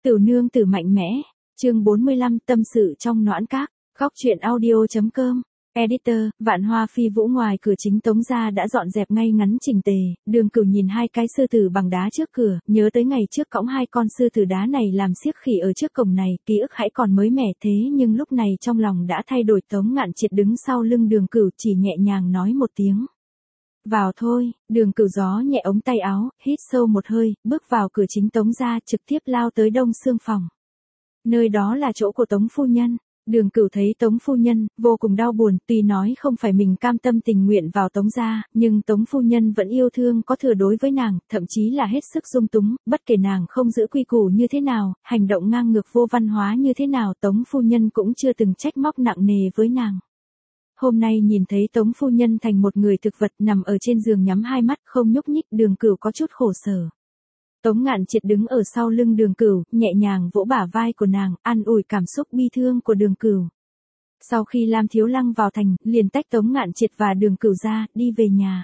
Tiểu nương tử mạnh mẽ, chương 45 tâm sự trong noãn các, góc truyện audio.com. Editor, Vạn Hoa Phi Vũ. Ngoài cửa chính Tống gia đã dọn dẹp ngay ngắn chỉnh tề, Đường Cửu nhìn hai cái sư tử bằng đá trước cửa, nhớ tới ngày trước cõng hai con sư tử đá này làm xiếc khỉ ở trước cổng này, ký ức hãy còn mới mẻ thế nhưng lúc này trong lòng đã thay đổi. Tống Ngạn Triệt đứng sau lưng Đường Cửu chỉ nhẹ nhàng nói một tiếng. Vào thôi. Đường Cửu gió nhẹ ống tay áo, hít sâu một hơi, bước vào cửa chính Tống gia, trực tiếp lao tới Đông Xương phòng. Nơi đó là chỗ của Tống phu nhân. Đường Cửu thấy Tống phu nhân, vô cùng đau buồn, tuy nói không phải mình cam tâm tình nguyện vào Tống gia, nhưng Tống phu nhân vẫn yêu thương có thừa đối với nàng, thậm chí là hết sức dung túng, bất kể nàng không giữ quy củ như thế nào, hành động ngang ngược vô văn hóa như thế nào, Tống phu nhân cũng chưa từng trách móc nặng nề với nàng. Hôm nay nhìn thấy Tống phu nhân thành một người thực vật nằm ở trên giường nhắm hai mắt không nhúc nhích, Đường Cửu có chút khổ sở. Tống Ngạn Triệt đứng ở sau lưng Đường Cửu, nhẹ nhàng vỗ bả vai của nàng, an ủi cảm xúc bi thương của Đường Cửu. Sau khi Lam Thiếu Lăng vào thành, liền tách Tống Ngạn Triệt và Đường Cửu ra, đi về nhà.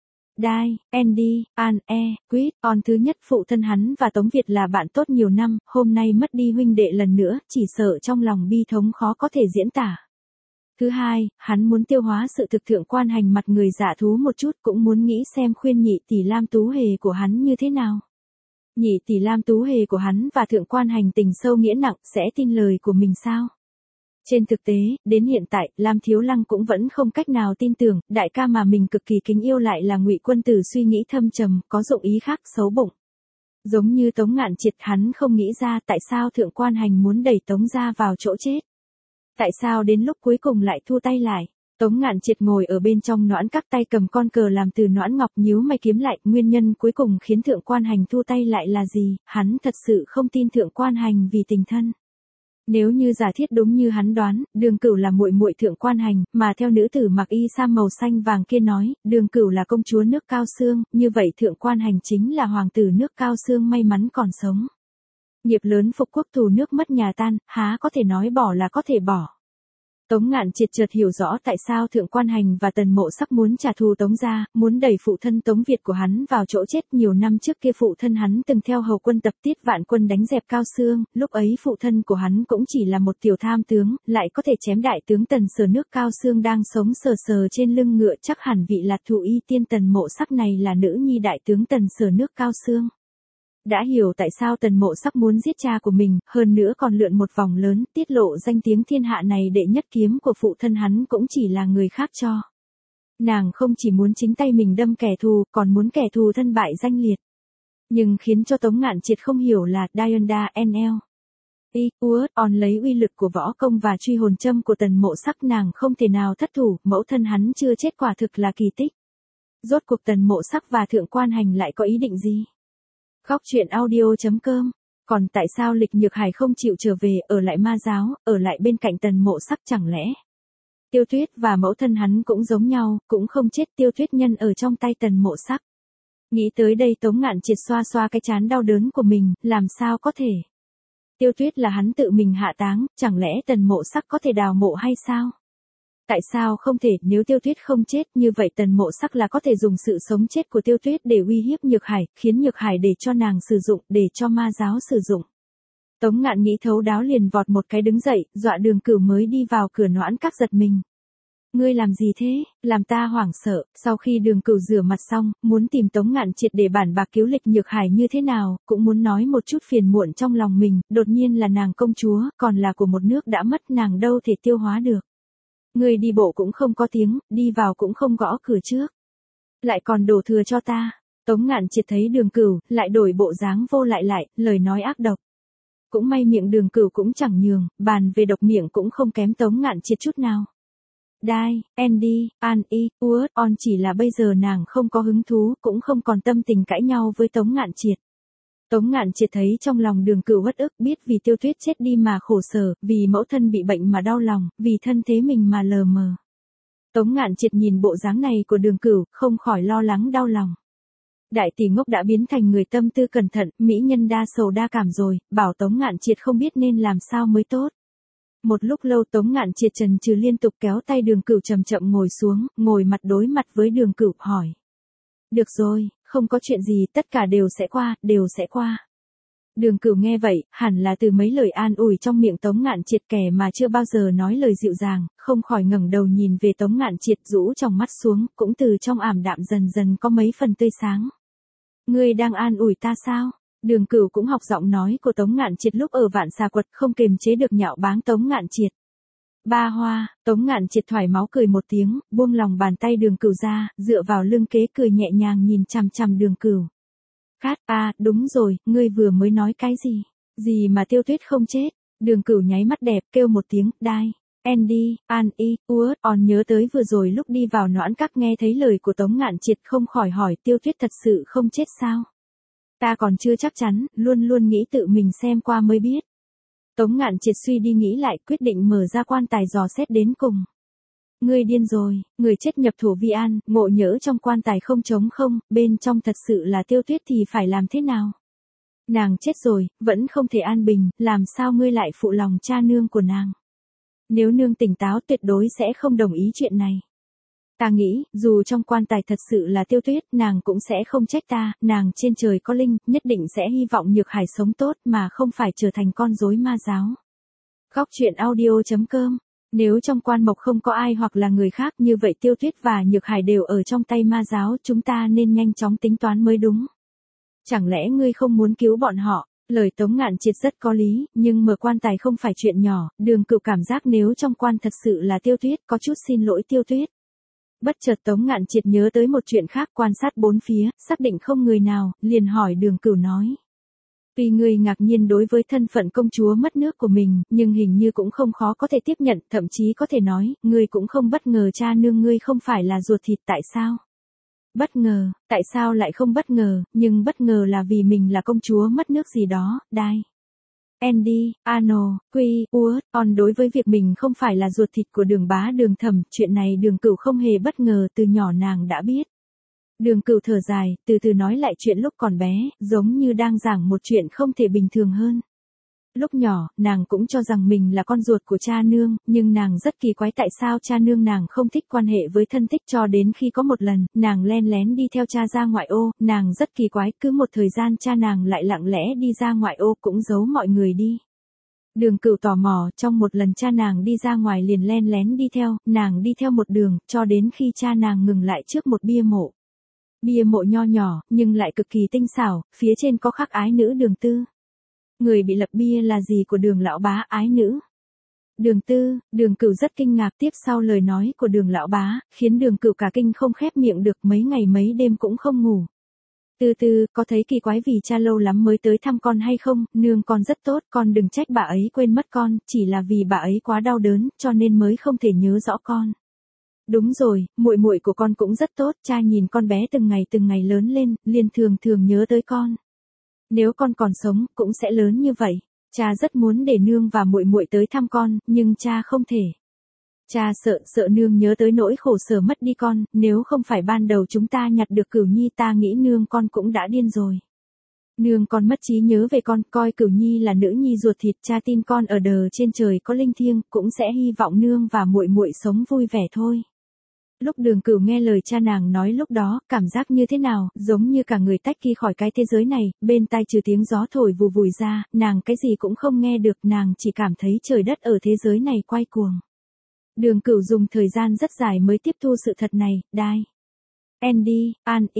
Dai, Andy, An, Quýt, On thứ nhất phụ thân hắn và Tống Việt là bạn tốt nhiều năm, hôm nay mất đi huynh đệ lần nữa, chỉ sợ trong lòng bi thống khó có thể diễn tả. Thứ hai, hắn muốn tiêu hóa sự thực Thượng Quan Hành mặt người dạ thú một chút, cũng muốn nghĩ xem khuyên nhị tỷ Lam Tú Hề của hắn như thế nào. Nhị tỷ Lam Tú Hề của hắn và Thượng Quan Hành tình sâu nghĩa nặng, sẽ tin lời của mình sao? Trên thực tế, đến hiện tại, Lam Thiếu Lăng cũng vẫn không cách nào tin tưởng, đại ca mà mình cực kỳ kính yêu lại là Ngụy Quân Tử. Suy nghĩ thâm trầm, có dụng ý khác, xấu bụng. Giống như Tống Ngạn Triệt, hắn không nghĩ ra tại sao Thượng Quan Hành muốn đẩy Tống gia vào chỗ chết. Tại sao đến lúc cuối cùng lại thu tay lại? Tống Ngạn Triệt ngồi ở bên trong noãn các, tay cầm con cờ làm từ noãn ngọc, nhíu mày kiếm lại, nguyên nhân cuối cùng khiến Thượng Quan Hành thu tay lại là gì? Hắn thật sự không tin Thượng Quan Hành vì tình thân. Nếu như giả thiết đúng như hắn đoán, Đường Cửu là muội muội Thượng Quan Hành, mà theo nữ tử mặc y sa màu xanh vàng kia nói, Đường Cửu là công chúa nước Cao Xương, như vậy Thượng Quan Hành chính là hoàng tử nước Cao Xương may mắn còn sống. Nghiệp lớn phục quốc, thù nước mất nhà tan, há có thể nói bỏ là có thể bỏ. Tống Ngạn Triệt chợt hiểu rõ tại sao Thượng Quan Hành và Tần Mộ Sắc muốn trả thù Tống gia, muốn đẩy phụ thân Tống Việt của hắn vào chỗ chết. Nhiều năm trước kia phụ thân hắn từng theo hầu quân tập Tiết Vạn Quân đánh dẹp Cao Xương, lúc ấy phụ thân của hắn cũng chỉ là một tiểu tham tướng, lại có thể chém đại tướng Tần Sở nước Cao Xương đang sống sờ sờ trên lưng ngựa, chắc hẳn vị Lạt Thụ Y Tiên Tần Mộ Sắc này là nữ nhi đại tướng Tần Sở nước Cao Xương. Đã hiểu tại sao Tần Mộ Sắc muốn giết cha của mình, hơn nữa còn lượn một vòng lớn, tiết lộ danh tiếng thiên hạ này đệ nhất kiếm của phụ thân hắn cũng chỉ là người khác cho. Nàng không chỉ muốn chính tay mình đâm kẻ thù, còn muốn kẻ thù thân bại danh liệt. Nhưng khiến cho Tống Ngạn Triệt không hiểu là Diana NL. On lấy uy lực của võ công và truy hồn châm của Tần Mộ Sắc, nàng không thể nào thất thủ, mẫu thân hắn chưa chết quả thực là kỳ tích. Rốt cuộc Tần Mộ Sắc và Thượng Quan Hành lại có ý định gì? Góc truyện audio.com. Còn tại sao Lịch Nhược Hải không chịu trở về, ở lại Ma giáo, ở lại bên cạnh Tần Mộ Sắc? Chẳng lẽ Tiêu Tuyết và mẫu thân hắn cũng giống nhau, cũng không chết? Tiêu Tuyết nhân ở trong tay Tần Mộ Sắc. Nghĩ tới đây Tống Ngạn Triệt xoa xoa cái trán đau đớn của mình, làm sao có thể? Tiêu Tuyết là hắn tự mình hạ táng, chẳng lẽ Tần Mộ Sắc có thể đào mộ hay sao? Tại sao không thể? Nếu Tiêu Tuyết không chết, như vậy Tần Mộ Sắc là có thể dùng sự sống chết của Tiêu Tuyết để uy hiếp Nhược Hải, khiến Nhược Hải để cho nàng sử dụng, để cho ma giáo sử dụng. Tống Ngạn nghĩ thấu đáo liền vọt một cái đứng dậy, dọa Đường Cửu mới đi vào cửa noãn các giật mình. Ngươi làm gì thế? Làm ta hoảng sợ. Sau khi Đường Cửu rửa mặt xong, muốn tìm Tống Ngạn Triệt để bản bạc cứu Lịch Nhược Hải như thế nào, cũng muốn nói một chút phiền muộn trong lòng mình, đột nhiên là nàng công chúa, còn là của một nước đã mất, nàng đâu thể tiêu hóa được. Người đi bộ cũng không có tiếng, đi vào cũng không gõ cửa trước. Lại còn đổ thừa cho ta. Tống Ngạn Triệt thấy Đường Cửu, lại đổi bộ dáng vô lại, lời nói ác độc. Cũng may miệng Đường Cửu cũng chẳng nhường, bàn về độc miệng cũng không kém Tống Ngạn Triệt chút nào. Dai, Andy, An, On chỉ là bây giờ nàng không có hứng thú, cũng không còn tâm tình cãi nhau với Tống Ngạn Triệt. Tống Ngạn Triệt thấy trong lòng Đường Cửu uất ức, biết vì Tiêu Tuyết chết đi mà khổ sở, vì mẫu thân bị bệnh mà đau lòng, vì thân thế mình mà lờ mờ. Tống Ngạn Triệt nhìn bộ dáng này của Đường Cửu, không khỏi lo lắng đau lòng. Đại tỷ ngốc đã biến thành người tâm tư cẩn thận, mỹ nhân đa sầu đa cảm rồi, bảo Tống Ngạn Triệt không biết nên làm sao mới tốt. Một lúc lâu Tống Ngạn Triệt chần chừ liên tục kéo tay Đường Cửu chậm chậm ngồi xuống, ngồi mặt đối mặt với Đường Cửu, hỏi. Được rồi, không có chuyện gì, tất cả đều sẽ qua, đều sẽ qua. Đường Cửu nghe vậy, hẳn là từ mấy lời an ủi trong miệng Tống Ngạn Triệt, kẻ mà chưa bao giờ nói lời dịu dàng, không khỏi ngẩng đầu nhìn về Tống Ngạn Triệt, rũ trong mắt xuống, cũng từ trong ảm đạm dần dần có mấy phần tươi sáng. Ngươi đang an ủi ta sao? Đường Cửu cũng học giọng nói của Tống Ngạn Triệt lúc ở Vạn Xà Quật, không kiềm chế được nhạo báng Tống Ngạn Triệt. Ba Hoa, Tống Ngạn Triệt thoải máu cười một tiếng, buông lòng bàn tay Đường Cửu ra, dựa vào lưng kế cười nhẹ nhàng nhìn chằm chằm Đường Cửu. Đúng rồi, ngươi vừa mới nói cái gì? Gì mà Tiêu Tuyết không chết? Đường Cửu nháy mắt đẹp, kêu một tiếng, đai. Andy, on nhớ tới vừa rồi lúc đi vào Noãn Các nghe thấy lời của Tống Ngạn Triệt, không khỏi hỏi, Tiêu Tuyết thật sự không chết sao? Ta còn chưa chắc chắn, luôn luôn nghĩ tự mình xem qua mới biết. Tống Ngạn Triệt suy đi nghĩ lại, quyết định mở ra quan tài dò xét đến cùng. Ngươi điên rồi, người chết nhập thổ vi an, ngộ nhỡ trong quan tài không trống không, bên trong thật sự là Tiêu Tuyết thì phải làm thế nào? Nàng chết rồi, vẫn không thể an bình, làm sao ngươi lại phụ lòng cha nương của nàng? Nếu nương tỉnh táo tuyệt đối sẽ không đồng ý chuyện này. Ta nghĩ, dù trong quan tài thật sự là Tiêu Tuyết, nàng cũng sẽ không trách ta, nàng trên trời có linh, nhất định sẽ hy vọng Nhược Hải sống tốt mà không phải trở thành con rối ma giáo. Góc truyện audio.com. Nếu trong quan mộc không có ai hoặc là người khác, như vậy Tiêu Tuyết và Nhược Hải đều ở trong tay ma giáo, chúng ta nên nhanh chóng tính toán mới đúng. Chẳng lẽ ngươi không muốn cứu bọn họ? Lời Tống Ngạn Triệt rất có lý, nhưng mở quan tài không phải chuyện nhỏ, Đường Cửu cảm giác nếu trong quan thật sự là Tiêu Tuyết, có chút xin lỗi Tiêu Tuyết. Bất chợt Tống Ngạn Triệt nhớ tới một chuyện khác, quan sát bốn phía, xác định không người nào, liền hỏi Đường Cửu nói. Tuy ngươi ngạc nhiên đối với thân phận công chúa mất nước của mình, nhưng hình như cũng không khó có thể tiếp nhận, thậm chí có thể nói, ngươi cũng không bất ngờ cha nương ngươi không phải là ruột thịt, tại sao? Bất ngờ, tại sao lại không bất ngờ, nhưng bất ngờ là vì mình là công chúa mất nước gì đó, đai. Andy, on đối với việc mình không phải là ruột thịt của Đường Bá Đường Thẩm, chuyện này Đường Cửu không hề bất ngờ, từ nhỏ nàng đã biết. Đường Cửu thở dài, từ từ nói lại chuyện lúc còn bé, giống như đang giảng một chuyện không thể bình thường hơn. Lúc nhỏ, nàng cũng cho rằng mình là con ruột của cha nương, nhưng nàng rất kỳ quái tại sao cha nương nàng không thích quan hệ với thân thích, cho đến khi có một lần, nàng len lén đi theo cha ra ngoại ô, nàng rất kỳ quái, cứ một thời gian cha nàng lại lặng lẽ đi ra ngoại ô cũng giấu mọi người đi. Đường Cửu tò mò, trong một lần cha nàng đi ra ngoài liền len lén đi theo, nàng đi theo một đường, cho đến khi cha nàng ngừng lại trước một bia mộ. Bia mộ nho nhỏ, nhưng lại cực kỳ tinh xảo, phía trên có khắc ái nữ Đường Tư. Người bị lập bia là gì của Đường lão bá, ái nữ Đường Tư? Đường Cửu rất kinh ngạc, tiếp sau lời nói của Đường lão bá, khiến Đường Cửu cả kinh không khép miệng được, mấy ngày mấy đêm cũng không ngủ. Từ có thấy kỳ quái vì cha lâu lắm mới tới thăm con hay không? Nương con rất tốt, con đừng trách bà ấy quên mất con, chỉ là vì bà ấy quá đau đớn, cho nên mới không thể nhớ rõ con. Đúng rồi, muội muội của con cũng rất tốt, cha nhìn con bé từng ngày lớn lên, liền thường thường nhớ tới con. Nếu con còn sống, cũng sẽ lớn như vậy. Cha rất muốn để nương và muội muội tới thăm con, nhưng cha không thể. Cha sợ nương nhớ tới nỗi khổ sở mất đi con, nếu không phải ban đầu chúng ta nhặt được Cửu Nhi, ta nghĩ nương con cũng đã điên rồi. Nương con mất trí nhớ về con, coi Cửu Nhi là nữ nhi ruột thịt, cha tin con ở đờ trên trời có linh thiêng, cũng sẽ hy vọng nương và muội muội sống vui vẻ thôi. Lúc Đường Cửu nghe lời cha nàng nói lúc đó, cảm giác như thế nào, giống như cả người tách đi khỏi cái thế giới này, bên tai trừ tiếng gió thổi vù vùi ra, nàng cái gì cũng không nghe được, nàng chỉ cảm thấy trời đất ở thế giới này quay cuồng. Đường Cửu dùng thời gian rất dài mới tiếp thu sự thật này, đai. Andy,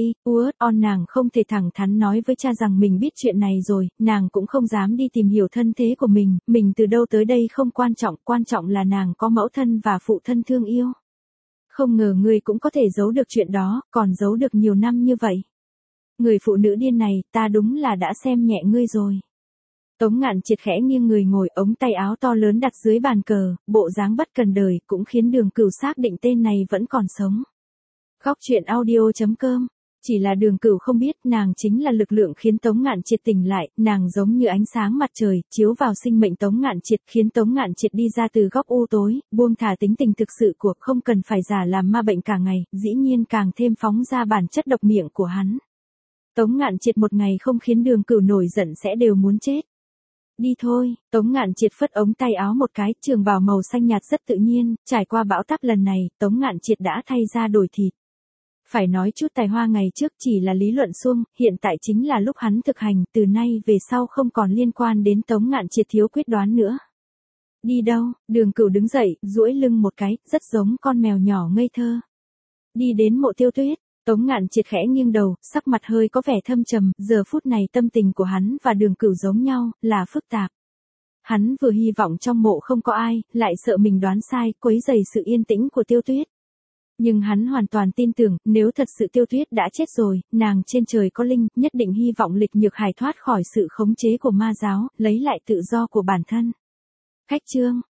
nàng không thể thẳng thắn nói với cha rằng mình biết chuyện này rồi, nàng cũng không dám đi tìm hiểu thân thế của mình từ đâu tới đây không quan trọng là nàng có mẫu thân và phụ thân thương yêu. Không ngờ ngươi cũng có thể giấu được chuyện đó, còn giấu được nhiều năm như vậy. Người phụ nữ điên này, ta đúng là đã xem nhẹ ngươi rồi. Tống Ngạn Triệt khẽ nghiêng người ngồi, ống tay áo to lớn đặt dưới bàn cờ, bộ dáng bất cần đời, cũng khiến Đường Cửu xác định tên này vẫn còn sống. Góc truyện audio.com. Chỉ là Đường Cửu không biết, nàng chính là lực lượng khiến Tống Ngạn Triệt tỉnh lại, nàng giống như ánh sáng mặt trời, chiếu vào sinh mệnh Tống Ngạn Triệt, khiến Tống Ngạn Triệt đi ra từ góc u tối, buông thả tính tình thực sự của, không cần phải giả làm ma bệnh cả ngày, dĩ nhiên càng thêm phóng ra bản chất độc miệng của hắn. Tống Ngạn Triệt một ngày không khiến Đường Cửu nổi giận sẽ đều muốn chết. Đi thôi, Tống Ngạn Triệt phất ống tay áo một cái, trường bào màu xanh nhạt rất tự nhiên, trải qua bão táp lần này, Tống Ngạn Triệt đã thay ra đổi thịt. Phải nói chút tài hoa ngày trước chỉ là lý luận suông, hiện tại chính là lúc hắn thực hành, từ nay về sau không còn liên quan đến Tống Ngạn Triệt thiếu quyết đoán nữa. Đi đâu? Đường Cửu đứng dậy, duỗi lưng một cái, rất giống con mèo nhỏ ngây thơ. Đi đến Mộ Tiêu Tuyết. Tống Ngạn Triệt khẽ nghiêng đầu, sắc mặt hơi có vẻ thâm trầm, giờ phút này tâm tình của hắn và Đường Cửu giống nhau, là phức tạp. Hắn vừa hy vọng trong mộ không có ai, lại sợ mình đoán sai, quấy rầy sự yên tĩnh của Tiêu Tuyết. Nhưng hắn hoàn toàn tin tưởng, nếu thật sự Tiêu Tuyết đã chết rồi, nàng trên trời có linh, nhất định hy vọng Lịch Nhược Hải thoát khỏi sự khống chế của ma giáo, lấy lại tự do của bản thân. Khách trương,